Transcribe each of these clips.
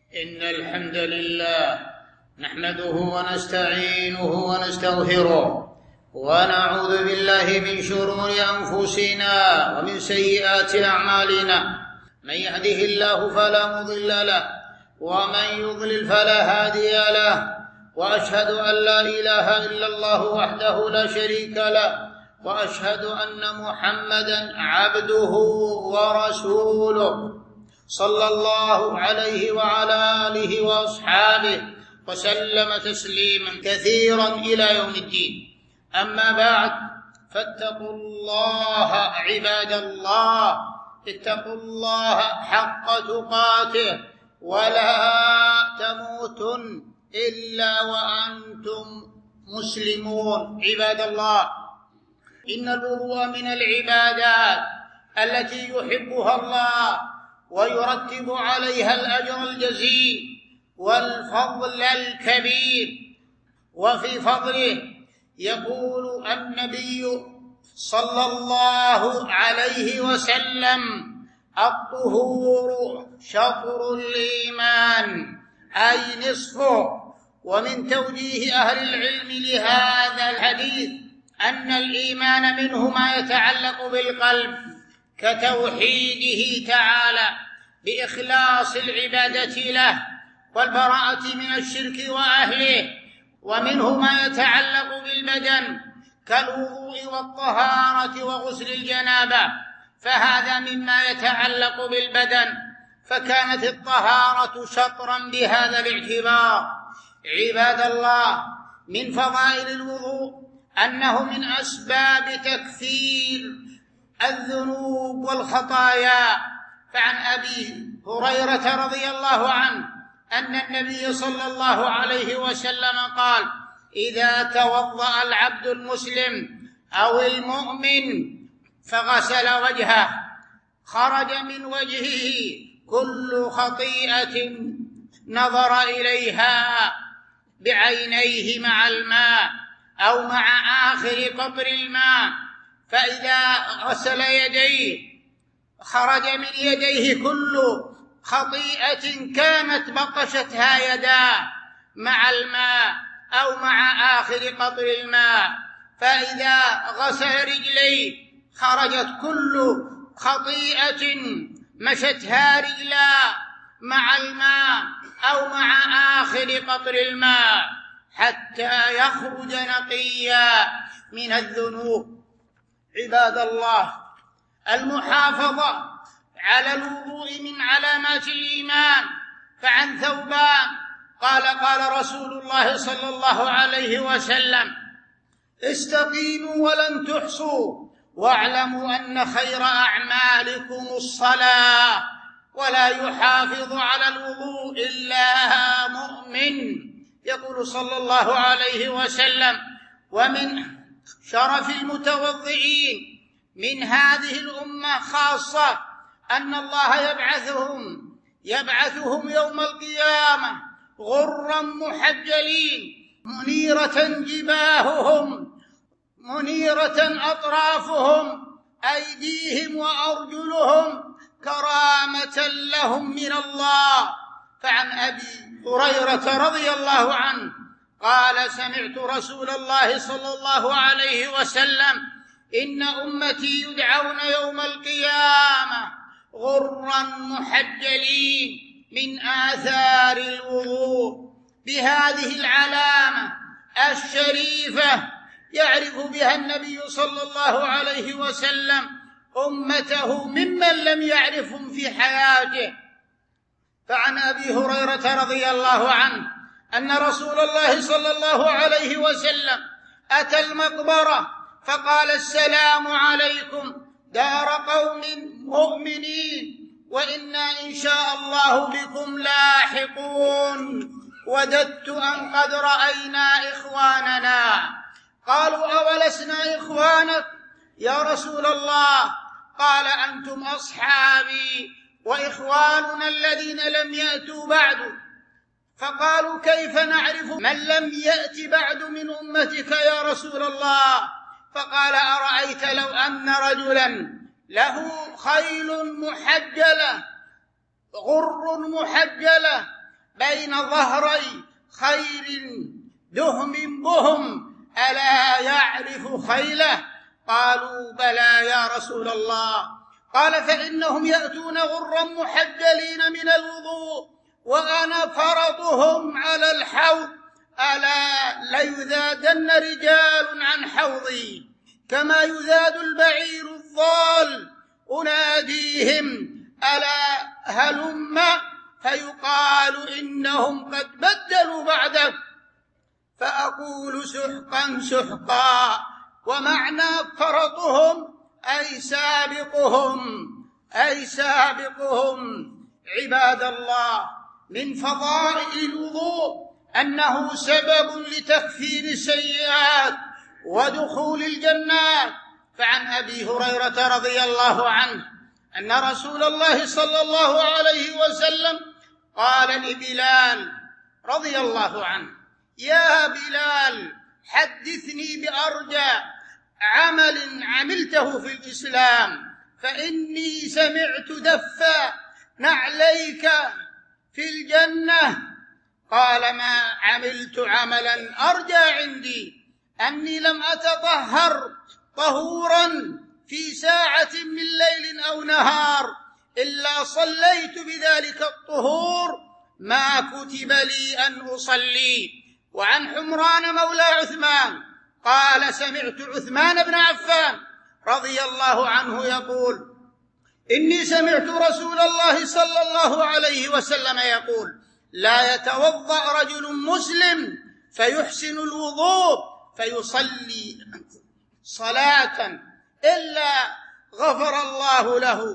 إن الحمد لله نحمده ونستعينه ونستغفره ونعوذ بالله من شرور أنفسنا ومن سيئات أعمالنا. من يهده الله فلا مضل له ومن يضلل فلا هادي له، وأشهد أن لا إله إلا الله وحده لا شريك له، وأشهد أن محمدًا عبده ورسوله صلى الله عليه وعلى آله وأصحابه وسلم تسليما كثيرا إلى يوم الدين. أما بعد، فاتقوا الله عباد الله، اتقوا الله حق تقاته ولا تموتن إلا وأنتم مسلمون. عباد الله، إن الوضوء من العبادات التي يحبها الله ويرتب عليها الأجر الجزيل والفضل الكبير. وفي فضله يقول النبي صلى الله عليه وسلم: الطهور شطر الإيمان، أي نصفه. ومن توجيه أهل العلم لهذا الحديث أن الإيمان منه ما يتعلق بالقلب كتوحيده تعالى بإخلاص العبادة له والبراءة من الشرك وأهله، ومنه ما يتعلق بالبدن كالوضوء والطهارة وغسل الجنابة، فهذا مما يتعلق بالبدن، فكانت الطهارة شطرا بهذا الاعتبار. عباد الله، من فضائل الوضوء أنه من أسباب تكفير الذنوب والخطايا. فعن أبي هريرة رضي الله عنه أن النبي صلى الله عليه وسلم قال: إذا توضأ العبد المسلم أو المؤمن فغسل وجهه خرج من وجهه كل خطيئة نظر إليها بعينيه مع الماء أو مع آخر قطر الماء، فإذا غسل يديه خرج من يديه كل خطيئة كانت بطشتها يداه مع الماء أو مع آخر قطر الماء، فإذا غسل رجليه خرجت كل خطيئة مشتها رجلاه مع الماء أو مع آخر قطر الماء حتى يخرج نقيا من الذنوب. عباد الله، المحافظة على الوضوء من علامات الإيمان. فعن ثوبان قال رسول الله صلى الله عليه وسلم: استقيموا ولن تحصوا، واعلموا أن خير أعمالكم الصلاة، ولا يحافظ على الوضوء إلا مؤمن. يقول صلى الله عليه وسلم: ومن شرف المتوضئين من هذه الأمة خاصة أن الله يبعثهم يوم القيامة غرا محجلين، منيرة جباههم، منيرة أطرافهم، أيديهم وأرجلهم كرامة لهم من الله. فعن أبي هريرة رضي الله عنه قال: سمعت رسول الله صلى الله عليه وسلم: إن أمتي يدعون يوم القيامة غرا محجلين من آثار الوضوء. بهذه العلامة الشريفة يعرف بها النبي صلى الله عليه وسلم أمته ممن لم يعرفهم في حياته. فعن أبي هريرة رضي الله عنه أن رسول الله صلى الله عليه وسلم أتى المقبرة فقال: السلام عليكم دار قوم مؤمنين، وإنا إن شاء الله بكم لاحقون، وددت أن قد رأينا إخواننا. قالوا: أولسنا إخوانك يا رسول الله؟ قال: أنتم أصحابي وإخواننا الذين لم يأتوا بعد. فقالوا: كيف نعرف من لم يأت بعد من أمتك يا رسول الله؟ فقال: أرأيت لو أن رجلا له خيل محجلة غر محجلة بين ظهري خير دهم بهم ألا يعرف خيله؟ قالوا بلى يا رسول الله. قال فإنهم يأتون غرا محجلين من الوضوء وأنا فرطهم على الحوض، ألا ليذادن رجال عن حوضي كما يذاد البعير الضال، أناديهم ألا هلم، فيقال إنهم قد بدلوا بعدك، فأقول سحقا سحقا. ومعنى فرطهم أي سابقهم. عباد الله، من فضائل الوضوء أنه سبب لتكفير السيئات ودخول الجنات. فعن أبي هريرة رضي الله عنه أن رسول الله صلى الله عليه وسلم قال لبلال رضي الله عنه: يا بلال، حدثني بأرجى عمل عملته في الإسلام، فإني سمعت دف نعليك في الجنة. قال: ما عملت عملا أرجى عندي أني لم أتطهر طهورا في ساعة من ليل أو نهار إلا صليت بذلك الطهور ما كتب لي أن أصلي. وعن حمران مولى عثمان قال: سمعت عثمان بن عفان رضي الله عنه يقول: إني سمعت رسول الله صلى الله عليه وسلم يقول: لا يتوضأ رجل مسلم فيحسن الوضوء فيصلي صلاة إلا غفر الله له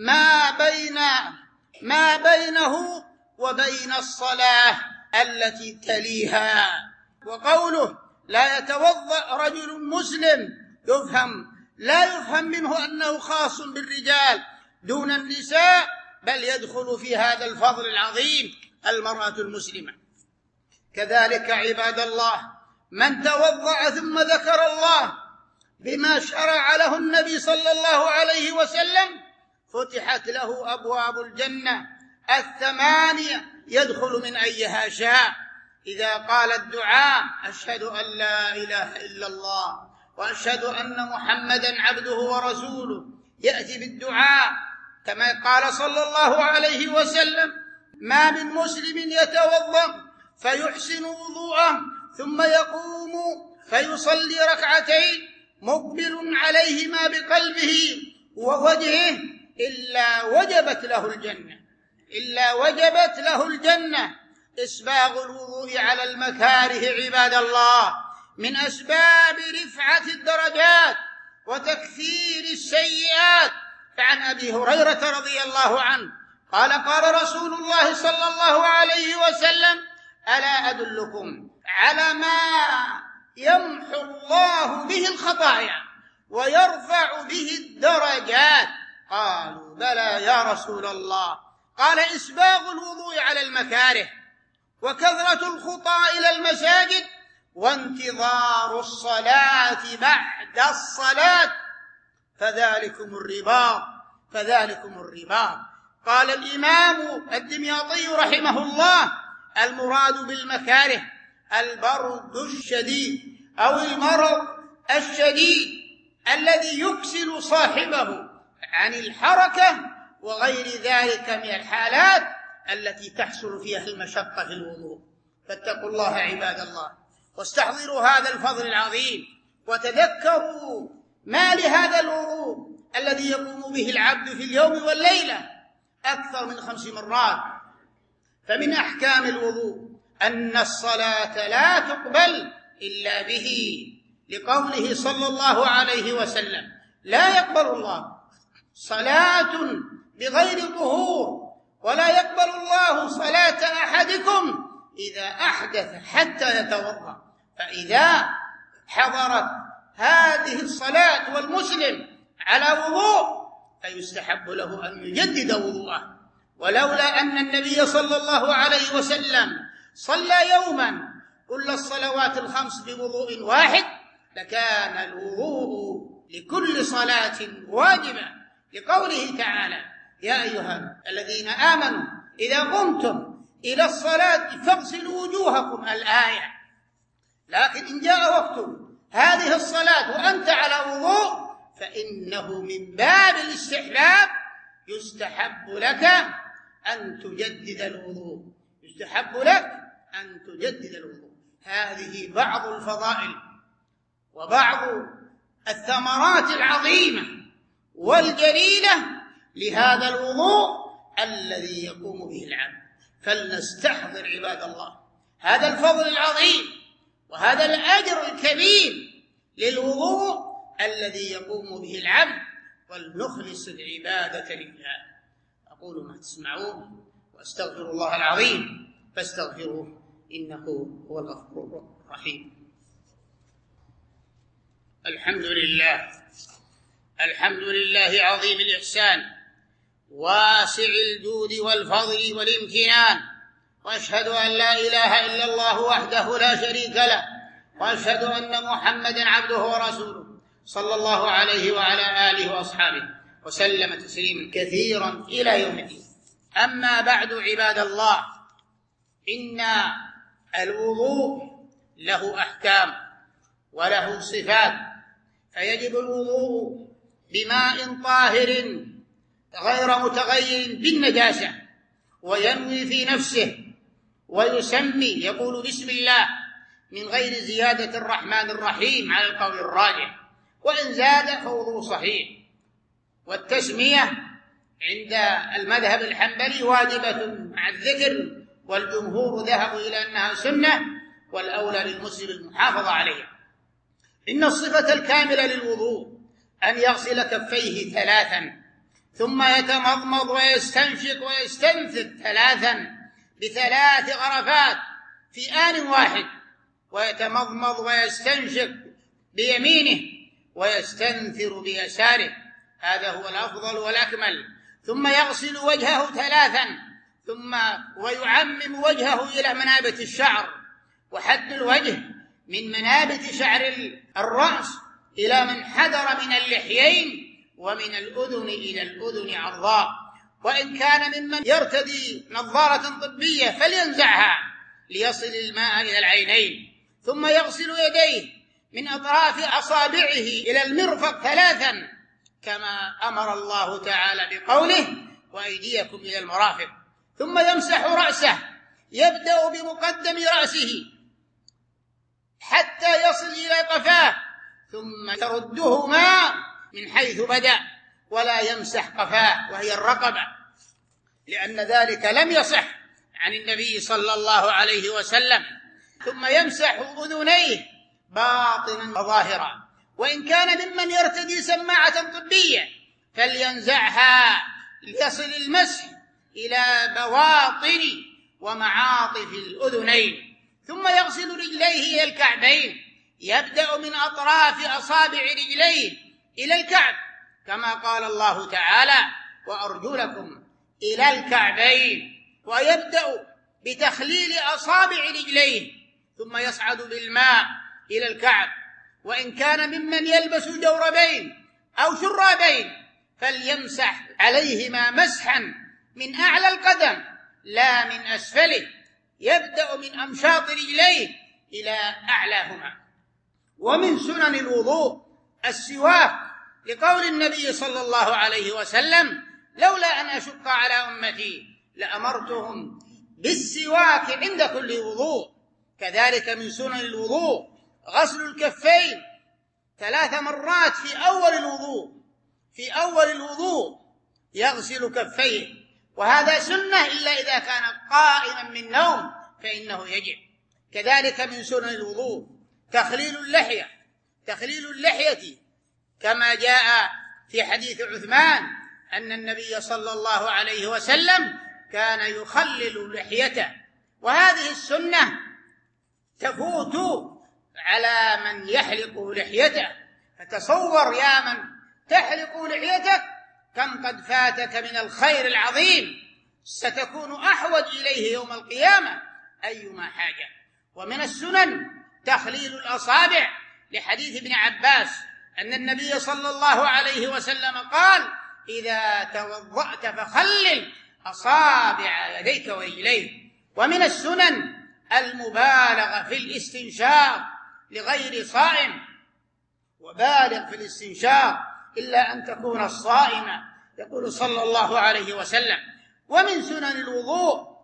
ما بينه وبين الصلاة التي تليها. وقوله لا يتوضأ رجل مسلم لا يفهم منه أنه خاص بالرجال دون النساء، بل يدخل في هذا الفضل العظيم المرأة المسلمة. كذلك عباد الله، من توضأ ثم ذكر الله بما شرع له النبي صلى الله عليه وسلم فتحت له أبواب الجنة 8 يدخل من أيها شاء. إذا قال الدعاء: أشهد أن لا إله إلا الله وأشهد أن محمدا عبده ورسوله، يأتي بالدعاء كما قال صلى الله عليه وسلم: ما من مسلم يتوضأ فيحسن وضوءه ثم يقوم فيصلي ركعتين مقبل عليهما بقلبه ووجهه إلا وجبت له الجنة. إسباغ الوضوء على المكاره عباد الله من أسباب رفعة الدرجات وتكثير السيئات. فعن أبي هريرة رضي الله عنه قال: قال رسول الله صلى الله عليه وسلم: ألا أدلكم على ما يمحو الله به الخطايا ويرفع به الدرجات؟ قالوا: بلى يا رسول الله. قال: إسباغ الوضوء على المكاره، وكثرة الخطى إلى المساجد، وانتظار الصلاة بعد الصلاة، فذلكم الرباط. قال الإمام الدمياطي رحمه الله: المراد بالمكاره البرد الشديد أو المرض الشديد الذي يكسل صاحبه عن الحركة وغير ذلك من الحالات التي تحصل فيها المشقة في الوضوء. فاتقوا الله عباد الله، واستحضروا هذا الفضل العظيم، وتذكروا ما لهذا الوضوء الذي يقوم به العبد في اليوم والليلة أكثر من 5 مرات. فمن أحكام الوضوء أن الصلاة لا تقبل إلا به، لقوله صلى الله عليه وسلم: لا يقبل الله صلاة بغير طهور، ولا يقبل الله صلاة أحدكم إذا أحدث حتى يتوضأ. فإذا حضرت هذه الصلاة والمسلم على وضوء فيستحب له أن يجدد وضوءه. ولولا أن النبي صلى الله عليه وسلم صلى يوما كل الصلوات ال5 بوضوء واحد لكان الوضوء لكل صلاة واجبا، لقوله تعالى: يا أيها الذين آمنوا إذا قمتم إلى الصلاة فاغسلوا وجوهكم الآية. لكن إن جاء وقت هذه الصلاة وأنت على وضوء فإنه من باب الاستحباب، يستحب لك أن تجدد الوضوء، يستحب لك أن تجدد الوضوء. هذه بعض الفضائل وبعض الثمرات العظيمة والجليلة لهذا الوضوء الذي يقوم به العبد. فلنستحضر عباد الله هذا الفضل العظيم وهذا الأجر الكبير للوضوء الذي يقوم به العبد، ولنخلص العبادة لله. أقول ما تسمعون وأستغفر الله العظيم فاستغفروه إنه هو الغفور الرحيم. الحمد لله، الحمد لله عظيم الإحسان واسع الجود والفضل والامتنان، وأشهد أن لا إله إلا الله وحده لا شريك له، وأشهد أن محمدًا عبده ورسوله صلى الله عليه وعلى آله وأصحابه وسلم تسليما كثيرا إلى يوم الدين. أما بعد عباد الله، إن الوضوء له أحكام وله صفات، فيجب الوضوء بماء طاهر غير متغير بالنجاسة، وينوي في نفسه ويسمي يقول بسم الله من غير زيادة الرحمن الرحيم على القول الراجح، وإن زاد فوضوء صحيح. والتسمية عند المذهب الحنبلي واجبة مع الذكر، والجمهور ذهبوا إلى أنها سنة، والأولى للمسلم المحافظة عليها. إن الصفة الكاملة للوضوء أن يغسل كفيه 3، ثم يتمضمض ويستنشق ويستنثر 3 ب3 غرفات في آن واحد، ويتمضمض ويستنشق بيمينه ويستنثر بيساره، هذا هو الأفضل والأكمل. ثم يغسل وجهه 3، ثم ويعمم وجهه إلى منابت الشعر، وحد الوجه من منابت شعر الرأس إلى من حدر من اللحيين، ومن الأذن إلى الأذن عرضاء. وإن كان ممن يرتدي نظارة طبية فلينزعها ليصل الماء إلى العينين. ثم يغسل يديه من أطراف أصابعه إلى المرفق 3 كما أمر الله تعالى بقوله وأيديكم إلى المرافق. ثم يمسح رأسه، يبدأ بمقدم رأسه حتى يصل إلى قفاه، ثم يردهما من حيث بدأ، ولا يمسح قفاه وهي الرقبة، لأن ذلك لم يصح عن النبي صلى الله عليه وسلم. ثم يمسح أذنيه باطنا وظاهرا. وإن كان ممن يرتدي سماعة طبية فلينزعها ليصل المسح إلى بواطن ومعاطف الأذنين. ثم يغسل رجليه إلى الكعبين، يبدأ من أطراف أصابع رجليه إلى الكعب كما قال الله تعالى وأرجلكم إلى الكعبين، ويبدأ بتخليل أصابع رجليه، ثم يصعد بالماء إلى الكعب. وإن كان ممن يلبس جوربين أو شرابين فليمسح عليهما مسحا من أعلى القدم لا من أسفله، يبدأ من أمشاط رجليه إلى أعلاهما. ومن سنن الوضوء السواك، لقول النبي صلى الله عليه وسلم لولا أن أشق على أمتي لأمرتهم بالسواك عند كل وضوء. كذلك من سنن الوضوء غسل الكفين 3 مرات في أول الوضوء يغسل كفيه، وهذا سنة إلا إذا كان قائما من نوم فإنه يجب. كذلك من سنن الوضوء تخليل اللحية كما جاء في حديث عثمان أن النبي صلى الله عليه وسلم كان يخلل لحيته. وهذه السنة تفوت على من يحلق لحيته، فتصور يا من تحلق لحيتك كم قد فاتك من الخير العظيم، ستكون أحوج إليه يوم القيامة أيما حاجة. ومن السنن تخليل الأصابع، لحديث ابن عباس أن النبي صلى الله عليه وسلم قال إذا توضأت فخلل أصابع يديك ورجليك. ومن السنن المبالغة في الاستنشاق لغير صائم، وبالغ في الاستنشاق إلا أن تكون الصائمة، يقول صلى الله عليه وسلم. ومن سنن الوضوء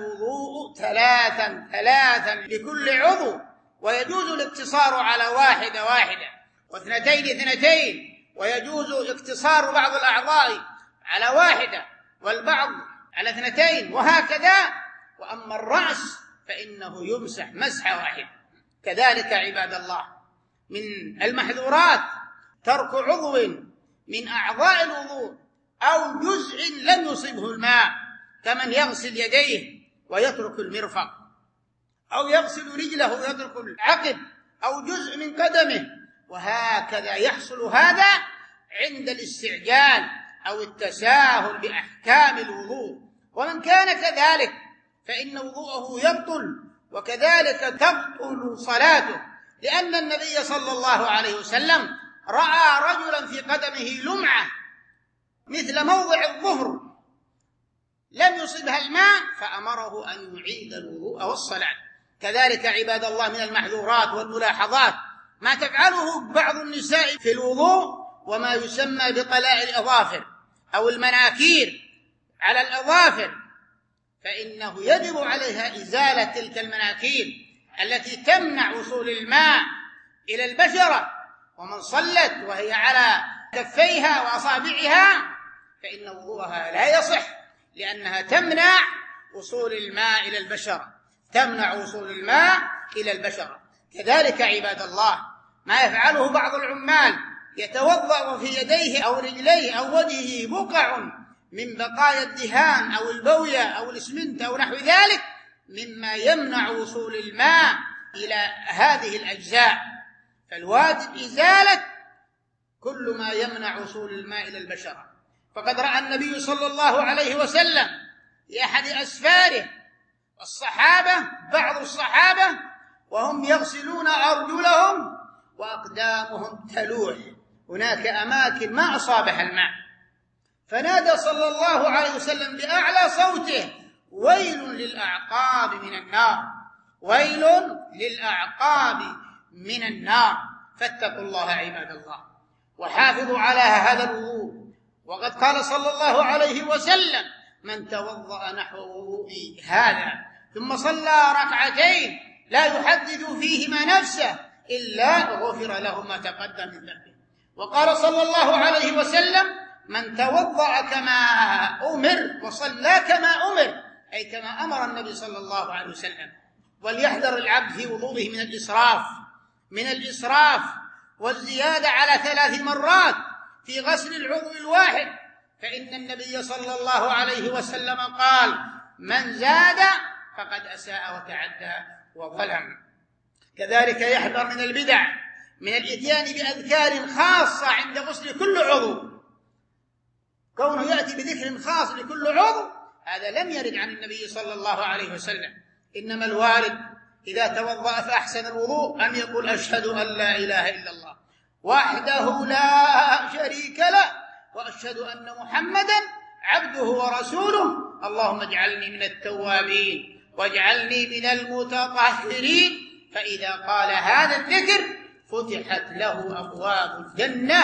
ثلاثا لكل عضو، ويجوز الاقتصار على واحدة واثنتين، ويجوز اقتصار بعض الأعضاء على واحدة والبعض على 2، وهكذا. وأما الرأس فإنه يمسح مسحة واحدة. كذلك عباد الله من المحذورات ترك عضو من أعضاء الوضوء أو جزء لم يصبه الماء، كمن يغسل يديه ويترك المرفق، أو يغسل رجله ويترك العقب، أو جزء من قدمه، وهكذا. يحصل هذا عند الاستعجال أو التساهل بأحكام الوضوء. ومن كان كذلك فإن وضوءه يبطل، وكذلك تبطل صلاته، لأن النبي صلى الله عليه وسلم رأى رجلا في قدمه لمعة مثل موضع الظهر لم يصبها الماء، فأمره أن يعيد الوضوء والصلاة. كذلك عباد الله من المحذورات والملاحظات ما تفعله بعض النساء في الوضوء، وما يسمى بقلاء الأظافر أو المناكير على الأظافر، فإنه يجب عليها إزالة تلك المناكير التي تمنع وصول الماء إلى البشرة. ومن صلت وهي على كفيها وأصابعها فإن وضوءها لا يصح، لأنها تمنع وصول الماء إلى البشرة. كذلك عباد الله ما يفعله بعض العمال، يتوضأ في يديه أو رجليه أو وجهه بقع من بقايا الدهان أو البوية أو الإسمنت أو نحو ذلك، مما يمنع وصول الماء إلى هذه الأجزاء. فالواجب إزالة كل ما يمنع وصول الماء إلى البشرة. فقد رأى النبي صلى الله عليه وسلم في أحد أسفاره بعض الصحابة وهم يغسلون أرجلهم وأقدامهم تلوح، هناك أماكن ما أصابها الماء، فنادى صلى الله عليه وسلم بأعلى صوته: ويل للأعقاب من النار. فاتقوا الله عباد الله وحافظوا على هذا الوضوء. وقد قال صلى الله عليه وسلم: من توضأ نحو وضوئي هذا ثم صلى ركعتين لا يحدث فيهما نفسه إلا غفر له ما تقدم من ذنبه. وقال صلى الله عليه وسلم: من توضأ كما أمر وصلى كما أمر، أي كما أمر النبي صلى الله عليه وسلم. وليحذر العبد في وضوءه من الإسراف والزيادة على 3 مرات في غسل العضو الواحد، فإن النبي صلى الله عليه وسلم قال: من زاد فقد أساء وتعدى وظلم. كذلك يحذر من البدع، من الإتيان بأذكار خاصة عند غسل كل عضو، كونه يأتي بذكر خاص لكل عضو هذا لم يرد عن النبي صلى الله عليه وسلم. إنما الوارد إذا توضأ فأحسن الوضوء أن يقول: أشهد أن لا إله إلا الله وحده لا شريك له وأشهد أن محمدا عبده ورسوله، اللهم اجعلني من التوابين واجعلني من المتطهرين. فإذا قال هذا الذكر فتحت له أبواب الجنة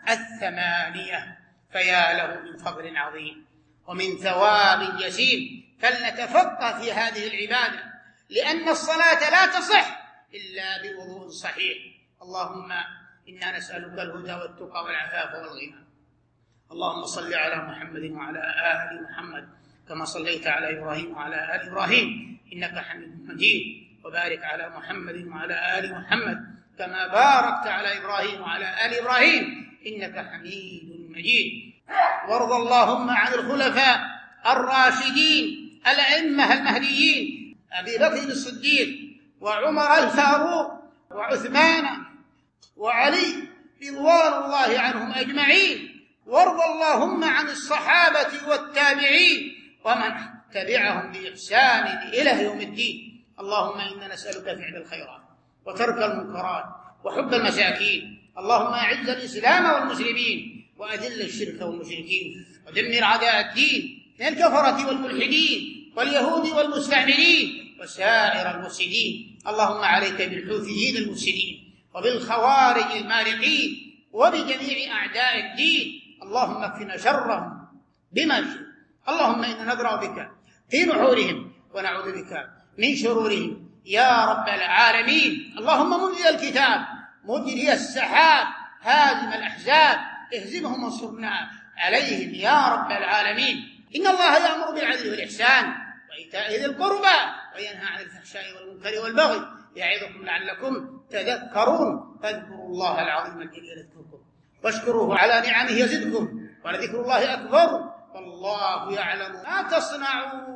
8، فيا له من فضل عظيم ومن ثواب جسيم. فلنتفقه في هذه العبادة، لأن الصلاة لا تصح إلا بوضوء صحيح. اللهم إنا نسألك الهدى والتقى والعفاف والغنى. اللهم صل على محمد وعلى آل محمد كما صليت على إبراهيم وعلى آل إبراهيم إنك حميد مجيد، وبارك على محمد وعلى آل محمد كما باركت على إبراهيم وعلى آل إبراهيم إنك حميد مجيد. وارض اللهم عن الخلفاء الراشدين الأئمة المهديين أبي بكر الصديق وعمر الفاروق وعثمان وعلي رضوان الله عنهم أجمعين. وارض اللهم عن الصحابة والتابعين ومن تبعهم بإحسان إلى يوم الدين. اللهم إنا نسألك فعل الخيرات وترك المنكرات وحب المساكين. اللهم أعز الإسلام والمسلمين وأذل الشرك والمشركين ودمر أعداء الدين من الكفرة والملحدين واليهود والمستعمرين وسائر المفسدين. اللهم عليك بالحوثيين المفسدين وبالخوارج المارقين وبجميع أعداء الدين، اللهم اكفنا شرهم بما شئت. اللهم إنا نبرأ بك في نحورهم ونعوذ بك من شرورهم يا رب العالمين. اللهم منزل الكتاب مجري السحاب هازم الأحزاب اهزمهم وانصرنا عليهم يا رب العالمين. إن الله يأمر بالعدل والإحسان وإيتاء ذي القربى وينهى عن الفحشاء والمنكر والبغي يعظكم لعلكم تذكرون. فاذكروا الله العظيم الجليل يذكركم واشكروه على نعمه يزدكم ولذكر الله أكبر والله يعلم ما تصنعون.